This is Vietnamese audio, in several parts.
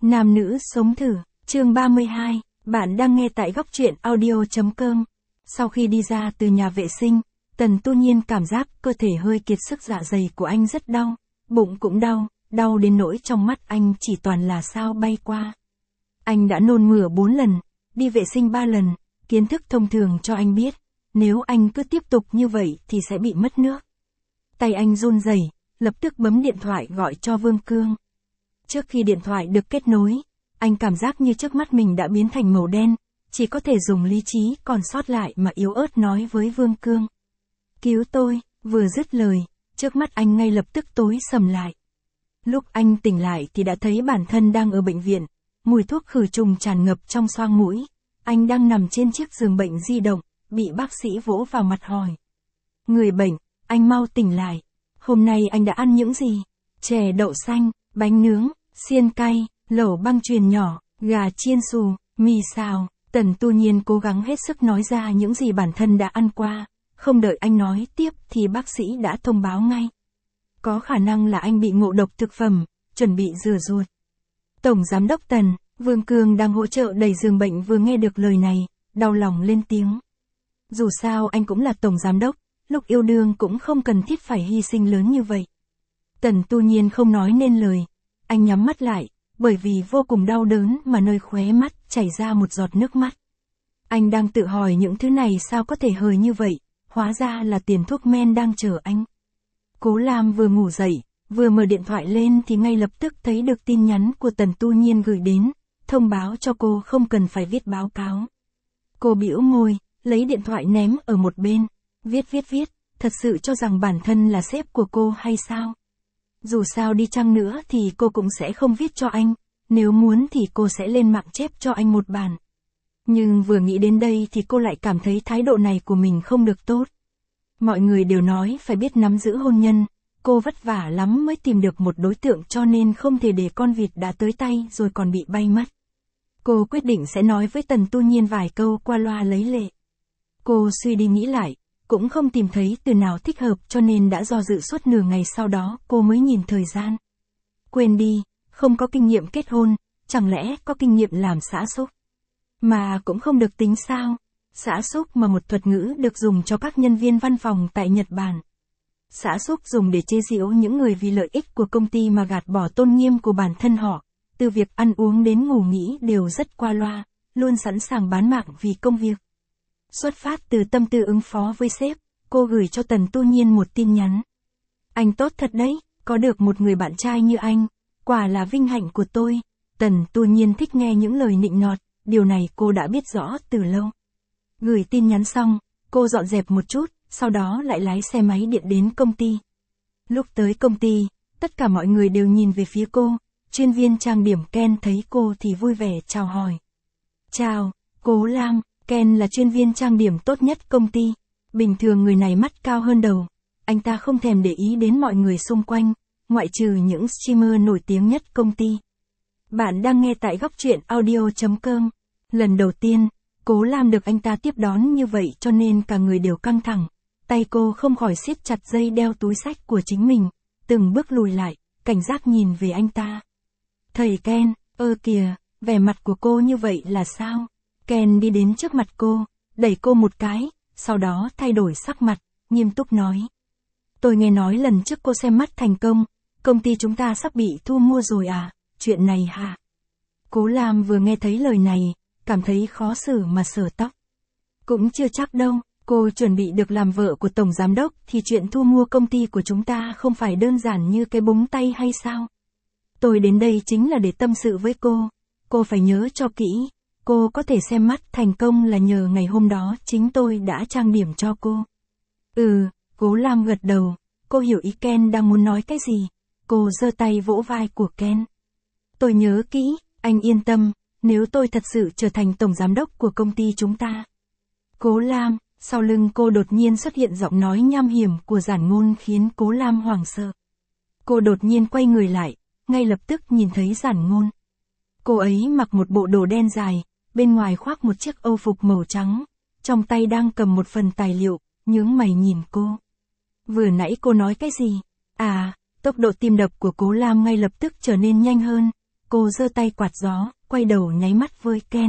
Nam nữ sống thử, chương 32, bạn đang nghe tại góc truyện audio.com. Sau khi đi ra từ nhà vệ sinh, Tần Tu Nhiên cảm giác cơ thể hơi kiệt sức, dạ dày của anh rất đau, bụng cũng đau, đau đến nỗi trong mắt anh chỉ toàn là sao bay qua. Anh đã nôn mửa 4 lần, đi vệ sinh 3 lần, kiến thức thông thường cho anh biết, nếu anh cứ tiếp tục như vậy thì sẽ bị mất nước. Tay anh run rẩy, lập tức bấm điện thoại gọi cho Vương Cương. Trước khi điện thoại được kết nối, anh cảm giác như trước mắt mình đã biến thành màu đen, chỉ có thể dùng lý trí còn sót lại mà yếu ớt nói với Vương Cương. Cứu tôi, vừa dứt lời, trước mắt anh ngay lập tức tối sầm lại. Lúc anh tỉnh lại thì đã thấy bản thân đang ở bệnh viện, mùi thuốc khử trùng tràn ngập trong xoang mũi. Anh đang nằm trên chiếc giường bệnh di động, bị bác sĩ vỗ vào mặt hỏi. Người bệnh, anh mau tỉnh lại. Hôm nay anh đã ăn những gì? Chè đậu xanh, bánh nướng, xiên cay, lẩu băng chuyền nhỏ, gà chiên xù, mì xào. Tần Tu Nhiên cố gắng hết sức nói ra những gì bản thân đã ăn qua. Không đợi anh nói tiếp thì bác sĩ đã thông báo ngay. Có khả năng là anh bị ngộ độc thực phẩm, chuẩn bị rửa ruột. Tổng Giám đốc Tần, Vương Cương đang hỗ trợ đẩy giường bệnh vừa nghe được lời này, đau lòng lên tiếng. Dù sao anh cũng là Tổng Giám đốc, lúc yêu đương cũng không cần thiết phải hy sinh lớn như vậy. Tần Tu Nhiên không nói nên lời, anh nhắm mắt lại, bởi vì vô cùng đau đớn mà nơi khóe mắt chảy ra một giọt nước mắt. Anh đang tự hỏi những thứ này sao có thể hời như vậy, hóa ra là tiền thuốc men đang chờ anh. Cố Lam vừa ngủ dậy, vừa mở điện thoại lên thì ngay lập tức thấy được tin nhắn của Tần Tu Nhiên gửi đến, thông báo cho cô không cần phải viết báo cáo. Cô bĩu môi, lấy điện thoại ném ở một bên, viết, thật sự cho rằng bản thân là sếp của cô hay sao? Dù sao đi chăng nữa thì cô cũng sẽ không viết cho anh, nếu muốn thì cô sẽ lên mạng chép cho anh một bản. Nhưng vừa nghĩ đến đây thì cô lại cảm thấy thái độ này của mình không được tốt. Mọi người đều nói phải biết nắm giữ hôn nhân, cô vất vả lắm mới tìm được một đối tượng cho nên không thể để con vịt đã tới tay rồi còn bị bay mất. Cô quyết định sẽ nói với Tần Tu Nhiên vài câu qua loa lấy lệ. Cô suy đi nghĩ lại, cũng không tìm thấy từ nào thích hợp cho nên đã do dự suốt nửa ngày, sau đó cô mới nhìn thời gian. Quên đi, không có kinh nghiệm kết hôn, chẳng lẽ có kinh nghiệm làm xã xúc? Mà cũng không được tính sao? Xã xúc mà một thuật ngữ được dùng cho các nhân viên văn phòng tại Nhật Bản. Xã xúc dùng để chế giễu những người vì lợi ích của công ty mà gạt bỏ tôn nghiêm của bản thân họ, từ việc ăn uống đến ngủ nghỉ đều rất qua loa, luôn sẵn sàng bán mạng vì công việc. Xuất phát từ tâm tư ứng phó với sếp, cô gửi cho Tần Tu Nhiên một tin nhắn. Anh tốt thật đấy, có được một người bạn trai như anh, quả là vinh hạnh của tôi. Tần Tu Nhiên thích nghe những lời nịnh nọt, điều này cô đã biết rõ từ lâu. Gửi tin nhắn xong, cô dọn dẹp một chút, sau đó lại lái xe máy điện đến công ty. Lúc tới công ty, tất cả mọi người đều nhìn về phía cô, chuyên viên trang điểm Ken thấy cô thì vui vẻ chào hỏi. Chào, Cố Lam, Ken là chuyên viên trang điểm tốt nhất công ty. Bình thường người này mắt cao hơn đầu, anh ta không thèm để ý đến mọi người xung quanh, ngoại trừ những streamer nổi tiếng nhất công ty. Bạn đang nghe tại góc truyện audio.com. Lần đầu tiên, Cố Lam được anh ta tiếp đón như vậy cho nên cả người đều căng thẳng, tay cô không khỏi siết chặt dây đeo túi xách của chính mình, từng bước lùi lại, cảnh giác nhìn về anh ta. Thầy Ken, kìa, vẻ mặt của cô như vậy là sao? Ken đi đến trước mặt cô, đẩy cô một cái, sau đó thay đổi sắc mặt, nghiêm túc nói. Tôi nghe nói lần trước cô xem mắt thành công, công ty chúng ta sắp bị thu mua rồi à, chuyện này hả? Cố Lam vừa nghe thấy lời này, cảm thấy khó xử mà sờ tóc. Cũng chưa chắc đâu, cô chuẩn bị được làm vợ của Tổng Giám đốc thì chuyện thu mua công ty của chúng ta không phải đơn giản như cái búng tay hay sao? Tôi đến đây chính là để tâm sự với cô phải nhớ cho kỹ, cô có thể xem mắt thành công là nhờ ngày hôm đó chính tôi đã trang điểm cho cô. Cố Lam gật đầu, cô hiểu ý Ken đang muốn nói cái gì, cô giơ tay vỗ vai của Ken. Tôi nhớ kỹ, anh yên tâm, nếu tôi thật sự trở thành Tổng Giám đốc của công ty chúng ta. Cố Lam, sau lưng cô đột nhiên xuất hiện giọng nói nham hiểm của Giản Ngôn khiến Cố Lam hoảng sợ. Cô đột nhiên quay người lại, ngay lập tức nhìn thấy Giản Ngôn. Cô ấy mặc một bộ đồ đen dài, bên ngoài khoác một chiếc âu phục màu trắng, trong tay đang cầm một phần tài liệu, nhướng mày nhìn cô. Vừa nãy cô nói cái gì? Tốc độ tim đập của Cố Lam ngay lập tức trở nên nhanh hơn, Cô giơ tay quạt gió, quay đầu nháy mắt với Ken.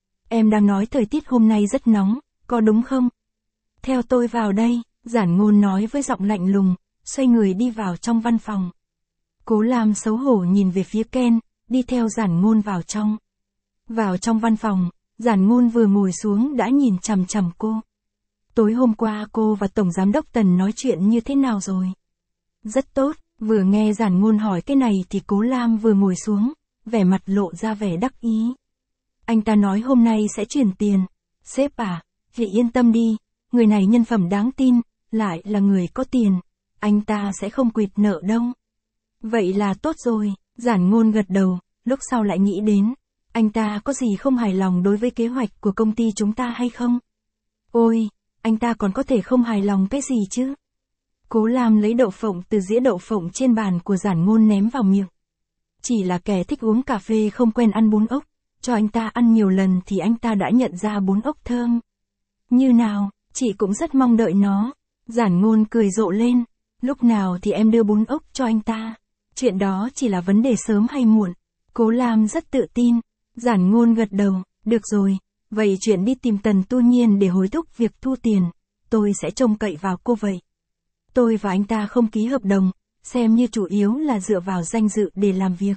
Em đang nói thời tiết hôm nay rất nóng, có đúng không? Theo tôi vào đây, Giản Ngôn nói với giọng lạnh lùng, xoay người đi vào trong văn phòng. Cố Lam xấu hổ nhìn về phía Ken, đi theo Giản Ngôn vào trong. Vào trong văn phòng, Giản Ngôn vừa ngồi xuống đã nhìn chằm chằm cô. Tối hôm qua cô và Tổng Giám đốc Tần nói chuyện như thế nào rồi? Rất tốt, vừa nghe Giản Ngôn hỏi cái này thì Cố Lam vừa ngồi xuống, vẻ mặt lộ ra vẻ đắc ý. Anh ta nói hôm nay sẽ chuyển tiền. Sếp à, chị yên tâm đi, người này nhân phẩm đáng tin, lại là người có tiền. Anh ta sẽ không quỵt nợ đâu. Vậy là tốt rồi, Giản Ngôn gật đầu, lúc sau lại nghĩ đến. Anh ta có gì không hài lòng đối với kế hoạch của công ty chúng ta hay không? Ôi, anh ta còn có thể không hài lòng cái gì chứ? Cố Lam lấy đậu phộng từ dĩa đậu phộng trên bàn của Giản Ngôn ném vào miệng. Chỉ là kẻ thích uống cà phê không quen ăn bún ốc, cho anh ta ăn nhiều lần thì anh ta đã nhận ra bún ốc thơm. Như nào, chị cũng rất mong đợi nó. Giản Ngôn cười rộ lên, lúc nào thì em đưa bún ốc cho anh ta. Chuyện đó chỉ là vấn đề sớm hay muộn. Cố Lam rất tự tin. Giản Ngôn gật đầu, được rồi, vậy chuyện đi tìm Tần Tu Nhiên để hối thúc việc thu tiền, tôi sẽ trông cậy vào cô vậy. Tôi và anh ta không ký hợp đồng, xem như chủ yếu là dựa vào danh dự để làm việc.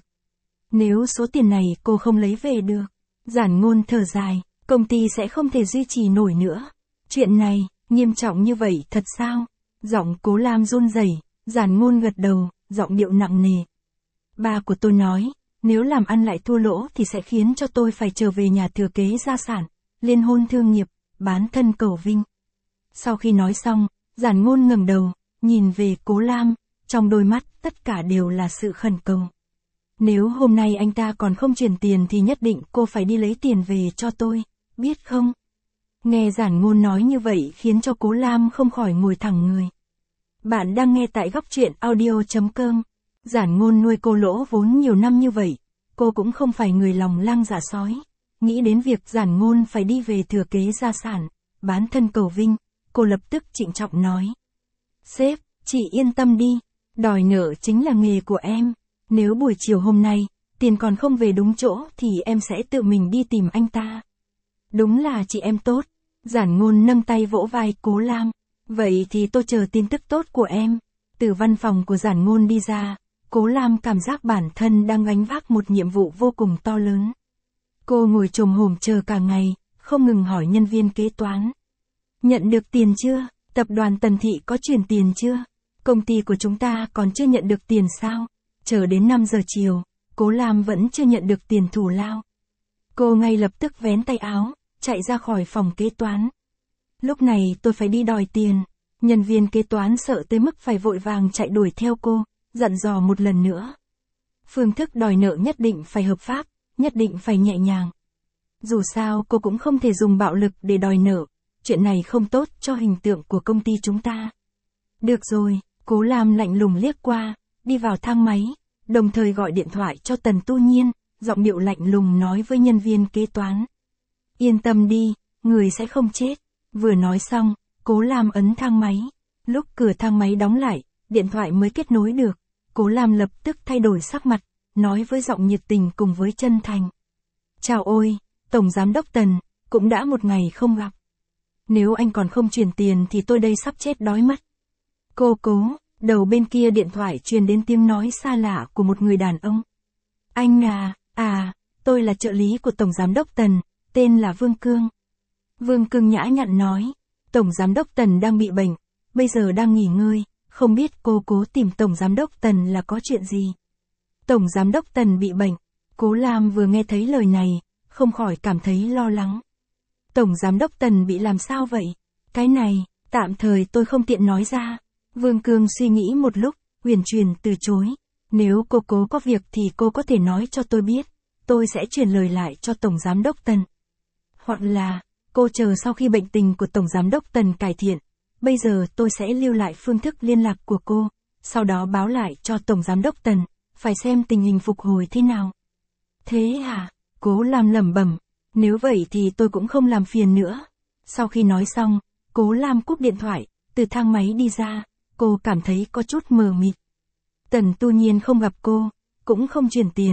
Nếu số tiền này cô không lấy về được, Giản Ngôn thở dài, công ty sẽ không thể duy trì nổi nữa. Chuyện này, nghiêm trọng như vậy thật sao? Giọng Cố Lam run rẩy, Giản Ngôn gật đầu, giọng điệu nặng nề. Ba của tôi nói, nếu làm ăn lại thua lỗ thì sẽ khiến cho tôi phải trở về nhà thừa kế gia sản, liên hôn thương nghiệp, bán thân cầu vinh. Sau khi nói xong, Giản Ngôn ngẩng đầu, nhìn về Cố Lam, trong đôi mắt tất cả đều là sự khẩn cầu. Nếu hôm nay anh ta còn không chuyển tiền thì nhất định cô phải đi lấy tiền về cho tôi, biết không? Nghe Giản Ngôn nói như vậy khiến cho Cố Lam không khỏi ngồi thẳng người. Bạn đang nghe tại góc truyện audio.com. Giản Ngôn nuôi cô lỗ vốn nhiều năm như vậy, cô cũng không phải người lòng lang dạ sói. Nghĩ đến việc Giản Ngôn phải đi về thừa kế gia sản, bán thân cầu vinh, cô lập tức trịnh trọng nói. Sếp, chị yên tâm đi, đòi nợ chính là nghề của em. Nếu buổi chiều hôm nay, tiền còn không về đúng chỗ thì em sẽ tự mình đi tìm anh ta. Đúng là chị em tốt. Giản Ngôn nâng tay vỗ vai Cố Lam. Vậy thì tôi chờ tin tức tốt của em. Từ văn phòng của Giản Ngôn đi ra, Cố Lam cảm giác bản thân đang gánh vác một nhiệm vụ vô cùng to lớn. Cô ngồi chồm hổm chờ cả ngày, không ngừng hỏi nhân viên kế toán. Nhận được tiền chưa? Tập đoàn Tần Thị có chuyển tiền chưa? Công ty của chúng ta còn chưa nhận được tiền sao? Chờ đến 5 giờ chiều, Cố Lam vẫn chưa nhận được tiền thù lao. Cô ngay lập tức vén tay áo, chạy ra khỏi phòng kế toán. Lúc này tôi phải đi đòi tiền. Nhân viên kế toán sợ tới mức phải vội vàng chạy đuổi theo cô, dặn dò một lần nữa. Phương thức đòi nợ nhất định phải hợp pháp, nhất định phải nhẹ nhàng. Dù sao cô cũng không thể dùng bạo lực để đòi nợ, chuyện này không tốt cho hình tượng của công ty chúng ta. Được rồi, Cố Lam lạnh lùng liếc qua, đi vào thang máy, đồng thời gọi điện thoại cho Tần Tu Nhiên, giọng điệu lạnh lùng nói với nhân viên kế toán. Yên tâm đi, người sẽ không chết. Vừa nói xong, Cố Lam ấn thang máy. Lúc cửa thang máy đóng lại, điện thoại mới kết nối được. Cố Lam lập tức thay đổi sắc mặt, nói với giọng nhiệt tình cùng với chân thành. Chào ôi, Tổng Giám đốc Tần, cũng đã một ngày không gặp. Nếu anh còn không chuyển tiền thì tôi đây sắp chết đói mất. Cô Cố, đầu bên kia điện thoại truyền đến tiếng nói xa lạ của một người đàn ông. Anh tôi là trợ lý của Tổng Giám đốc Tần, tên là Vương Cương. Vương Cương nhã nhặn nói, Tổng Giám đốc Tần đang bị bệnh, bây giờ đang nghỉ ngơi, không biết cô Cố tìm Tổng Giám đốc Tần là có chuyện gì. Tổng Giám đốc Tần bị bệnh, Cố Lam vừa nghe thấy lời này, không khỏi cảm thấy lo lắng. Tổng Giám đốc Tần bị làm sao vậy? Cái này, tạm thời tôi không tiện nói ra. Vương Cương suy nghĩ một lúc, huyền truyền từ chối. Nếu cô Cố có việc thì cô có thể nói cho tôi biết, tôi sẽ truyền lời lại cho Tổng Giám đốc Tần. Hoặc là, cô chờ sau khi bệnh tình của Tổng Giám đốc Tần cải thiện, bây giờ tôi sẽ lưu lại phương thức liên lạc của cô, sau đó báo lại cho Tổng Giám đốc Tần, phải xem tình hình phục hồi thế nào. Thế hả? Cố Lam lẩm bẩm, nếu vậy thì tôi cũng không làm phiền nữa. Sau khi nói xong, Cố Lam cúp điện thoại, từ thang máy đi ra, cô cảm thấy có chút mờ mịt. Tần Tu Nhiên không gặp cô, cũng không chuyển tiền,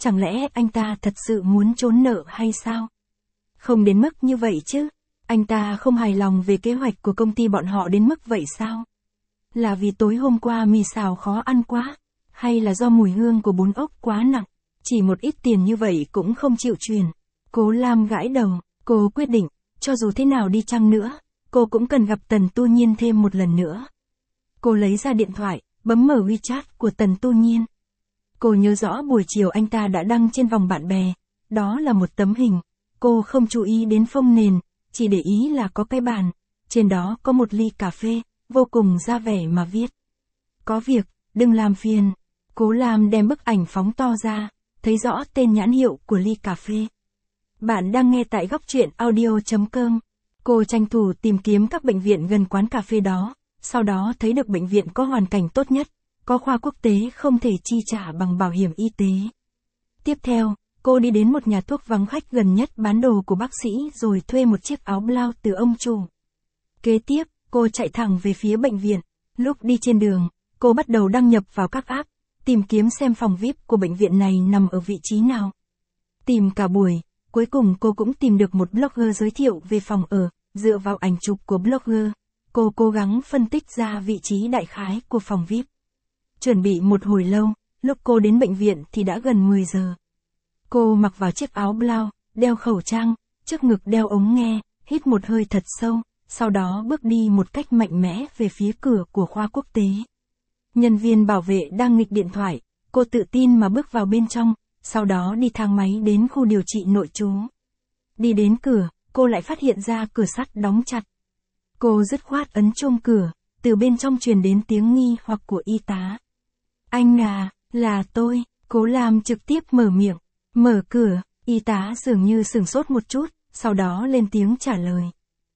Chẳng lẽ anh ta thật sự muốn trốn nợ hay sao? Không đến mức như vậy chứ. Anh ta không hài lòng về kế hoạch của công ty bọn họ đến mức vậy sao? Là vì tối hôm qua mì xào khó ăn quá? Hay là do mùi hương của bún ốc quá nặng? Chỉ một ít tiền như vậy cũng không chịu truyền. Cố Lam gãi đầu, cô quyết định, cho dù thế nào đi chăng nữa, cô cũng cần gặp Tần Tu Nhiên thêm một lần nữa. Cô lấy ra điện thoại, bấm mở WeChat của Tần Tu Nhiên. Cô nhớ rõ buổi chiều anh ta đã đăng trên vòng bạn bè, đó là một tấm hình. Cô không chú ý đến phông nền, chỉ để ý là có cái bàn, trên đó có một ly cà phê, vô cùng ra vẻ mà viết. Có việc, đừng làm phiền. Cố Lam đem bức ảnh phóng to ra, thấy rõ tên nhãn hiệu của ly cà phê. Bạn đang nghe tại góc truyện audio.com. Cô tranh thủ tìm kiếm các bệnh viện gần quán cà phê đó, sau đó thấy được bệnh viện có hoàn cảnh tốt nhất, có khoa quốc tế không thể chi trả bằng bảo hiểm y tế. Tiếp theo, cô đi đến một nhà thuốc vắng khách gần nhất bán đồ của bác sĩ rồi thuê một chiếc áo blau từ ông chủ. Kế tiếp, cô chạy thẳng về phía bệnh viện. Lúc đi trên đường, cô bắt đầu đăng nhập vào các app, tìm kiếm xem phòng VIP của bệnh viện này nằm ở vị trí nào. Tìm cả buổi, cuối cùng cô cũng tìm được một blogger giới thiệu về phòng ở, dựa vào ảnh chụp của blogger. Cô cố gắng phân tích ra vị trí đại khái của phòng VIP. Chuẩn bị một hồi lâu, lúc cô đến bệnh viện thì đã gần 10 giờ. Cô mặc vào chiếc áo blau, đeo khẩu trang, trước ngực đeo ống nghe, hít một hơi thật sâu, sau đó bước đi một cách mạnh mẽ về phía cửa của khoa quốc tế. Nhân viên bảo vệ đang nghịch điện thoại, cô tự tin mà bước vào bên trong, sau đó đi thang máy đến khu điều trị nội trú. Đi đến cửa, cô lại phát hiện ra cửa sắt đóng chặt. Cô dứt khoát ấn chuông cửa, từ bên trong truyền đến tiếng nghi hoặc của y tá. Anh à, là tôi. Cố Lam trực tiếp mở miệng, mở cửa, y tá dường như sửng sốt một chút, sau đó lên tiếng trả lời.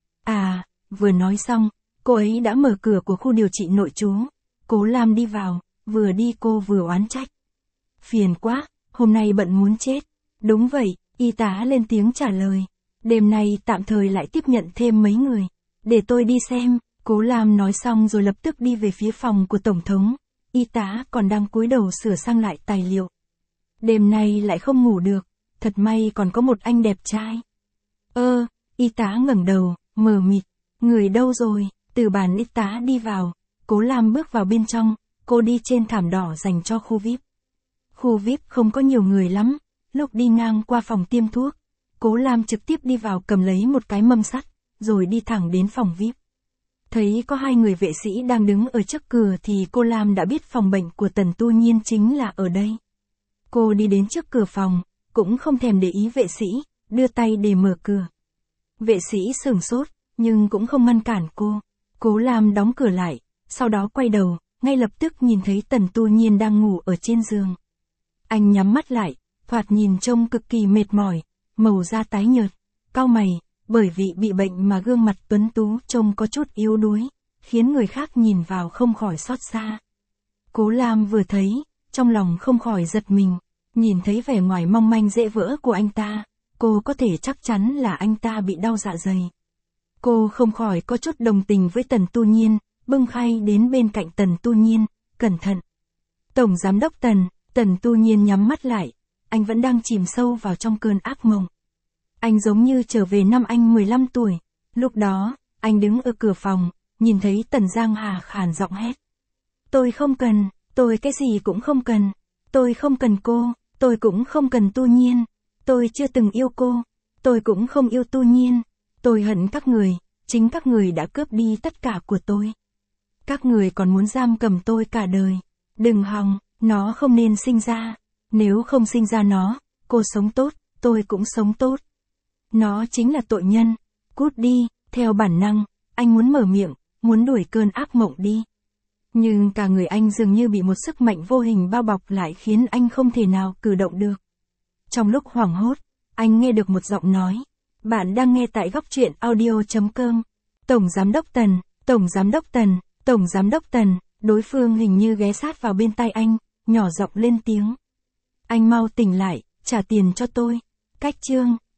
À, vừa nói xong, cô ấy đã mở cửa của khu điều trị nội trú. Cố Lam đi vào, vừa đi cô vừa oán trách. Phiền quá, hôm nay bận muốn chết. Đúng vậy, y tá lên tiếng trả lời. Đêm nay tạm thời lại tiếp nhận thêm mấy người. Để tôi đi xem. Cố Lam nói xong rồi lập tức đi về phía phòng của Tổng thống. Y tá còn đang cúi đầu sửa sang lại tài liệu. Đêm nay lại không ngủ được, thật may còn có một anh đẹp trai. Y tá ngẩng đầu, mờ mịt, người đâu rồi? Từ bàn y tá đi vào, Cố Lam bước vào bên trong, cô đi trên thảm đỏ dành cho khu VIP. Khu VIP không có nhiều người lắm, lúc đi ngang qua phòng tiêm thuốc, Cố Lam trực tiếp đi vào cầm lấy một cái mâm sắt, rồi đi thẳng đến phòng VIP. Thấy có hai người vệ sĩ đang đứng ở trước cửa thì cô Lam đã biết phòng bệnh của Tần Tu Nhiên chính là ở đây. Cô đi đến trước cửa phòng, cũng không thèm để ý vệ sĩ, đưa tay để mở cửa. Vệ sĩ sửng sốt, nhưng cũng không ngăn cản cô. Cố Lam đóng cửa lại, sau đó quay đầu, ngay lập tức nhìn thấy Tần Tu Nhiên đang ngủ ở trên giường. Anh nhắm mắt lại, thoạt nhìn trông cực kỳ mệt mỏi, màu da tái nhợt, cau mày, bởi vì bị bệnh mà gương mặt tuấn tú trông có chút yếu đuối, khiến người khác nhìn vào không khỏi xót xa. Cố Lam vừa thấy, trong lòng không khỏi giật mình, nhìn thấy vẻ ngoài mong manh dễ vỡ của anh ta, cô có thể chắc chắn là anh ta bị đau dạ dày. Cô không khỏi có chút đồng tình với Tần Tu Nhiên, bưng khay đến bên cạnh Tần Tu Nhiên, cẩn thận. Tổng giám đốc Tần Tu Nhiên nhắm mắt lại, anh vẫn đang chìm sâu vào trong cơn ác mộng. Anh giống như trở về năm anh 15 tuổi, lúc đó, anh đứng ở cửa phòng, nhìn thấy Tần Giang Hà khàn giọng hét. Tôi không cần, tôi cái gì cũng không cần, tôi không cần cô, tôi cũng không cần Tu Nhiên, tôi chưa từng yêu cô, tôi cũng không yêu Tu Nhiên, tôi hận các người, chính các người đã cướp đi tất cả của tôi. Các người còn muốn giam cầm tôi cả đời, đừng hòng, nó không nên sinh ra, nếu không sinh ra nó, cô sống tốt, tôi cũng sống tốt. Nó chính là tội nhân, cút đi, theo bản năng, anh muốn mở miệng, muốn đuổi cơn ác mộng đi. Nhưng cả người anh dường như bị một sức mạnh vô hình bao bọc lại khiến anh không thể nào cử động được. Trong lúc hoảng hốt, anh nghe được một giọng nói. Bạn đang nghe tại góc truyện audio.com. Tổng giám đốc Tần, Tổng giám đốc Tần, Tổng giám đốc Tần, đối phương hình như ghé sát vào bên tai anh, nhỏ giọng lên tiếng. Anh mau tỉnh lại, trả tiền cho tôi. Cách chương